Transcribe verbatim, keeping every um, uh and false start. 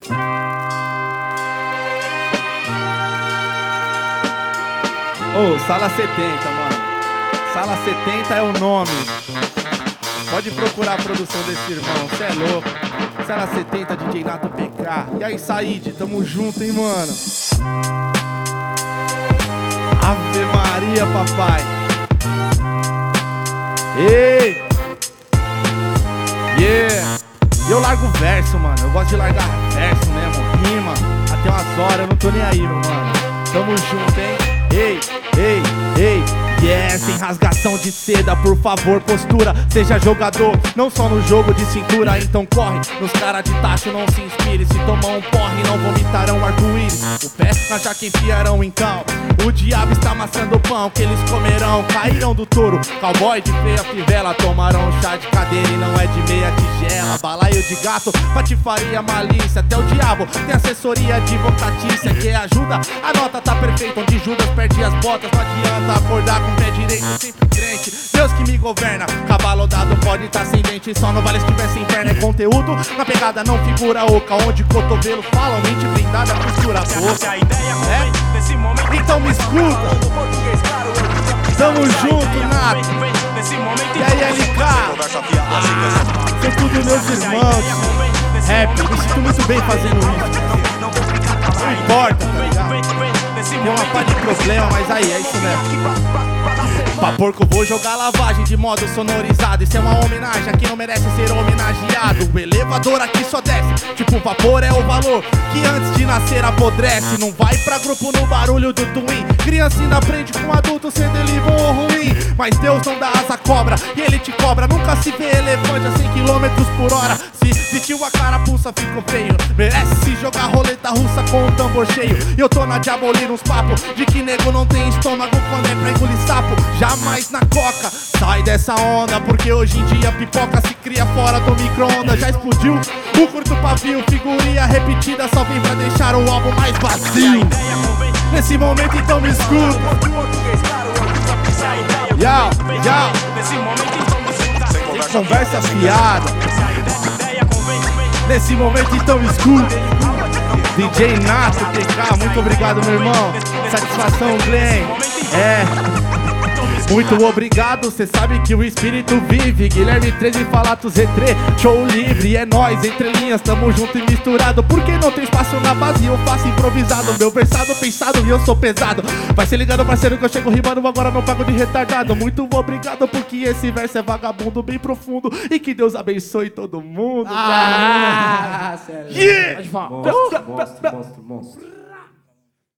Ô, oh, Sala setenta, mano. Sala setenta é o nome. Pode procurar a produção desse irmão, cê é louco. Sala setenta, D J Nato P K. E aí, Said, tamo junto, hein, mano. Ave Maria, papai. Ei! Yeah! E eu largo verso, mano. Eu gosto de largar verso mesmo, rima. Até umas horas, eu não tô nem aí, meu mano. Tamo junto, hein? Ei, ei, ei. Yeah, sem rasgação de seda, por favor, postura. Seja jogador, não só no jogo de cintura. Então corre, nos cara de tacho não se inspire. Se tomar um porre, não vomitarão arco-íris. O pé na jaca enfiarão então. O diabo está amassando o pão que eles comerão. Cairão do touro, cowboy de feia fivela. Tomarão chá de cadeira e não é de meia tigela. Balaio de gato, patifaria, malícia. Até o diabo tem assessoria advocatícia que ajuda, a nota tá perfeita. Onde Judas perde as botas, não adianta acordar com o pé direito, sempre crente. Deus que me governa, cavalo dado pode tá sem dente. Só não vale se tiver sem perna, é conteúdo. Na pegada não figura oca, onde cotovelo fala, mente blindada, costura a boca. É? Então me escuta. Tamo junto, Nato. E aí, L K? Ah, são tudo meus irmãos. Rap, me sinto muito bem fazendo isso. Não importa, tá ligado? Tem uma pá de problema, mas aí, é isso mesmo. Pra porco vou jogar lavagem de modo sonorizado. Isso é uma homenagem a quem não merece ser homenageado. O elevador aqui só desce, tipo vapor é o valor que antes de nascer apodrece. Não vai pra grupo no barulho do twin. Criança ainda aprende com adulto sendo ele bom ou ruim. Mas Deus não dá asa à cobra e ele te cobra. Nunca se vê elefante a cem quilômetros por hora. Se sentiu a carapuça ficou feio. Merece se jogar roleta russa com o tambor cheio. E eu tô na diabolina uns papos de que nego não tem estômago quando é pra engolir sapo. Jamais na coca, sai dessa onda, porque hoje em dia pipoca se cria fora do micro-ondas. Já explodiu o curto pavio, figurinha repetida só vem pra deixar o álbum mais vazio. Nesse momento então me escuta. Yau, yau. Sem conversa fiada. Nesse momento então me escuta. D J Nato P K, muito obrigado, meu irmão. Satisfação, Glenn. É. Muito obrigado, cê sabe que o espírito vive. Guilherme treze Falatos Retrê, show livre, é nóis, entre linhas, tamo junto e misturado. Porque não tem espaço na base, eu faço improvisado. Meu versado pensado e eu sou pesado. Vai se ligando, parceiro, que eu chego rimando, agora não pago de retardado. Muito obrigado, porque esse verso é vagabundo, bem profundo. E que Deus abençoe todo mundo. Ah, sério. Yeah! Monstro, monstro, monstro, monstro.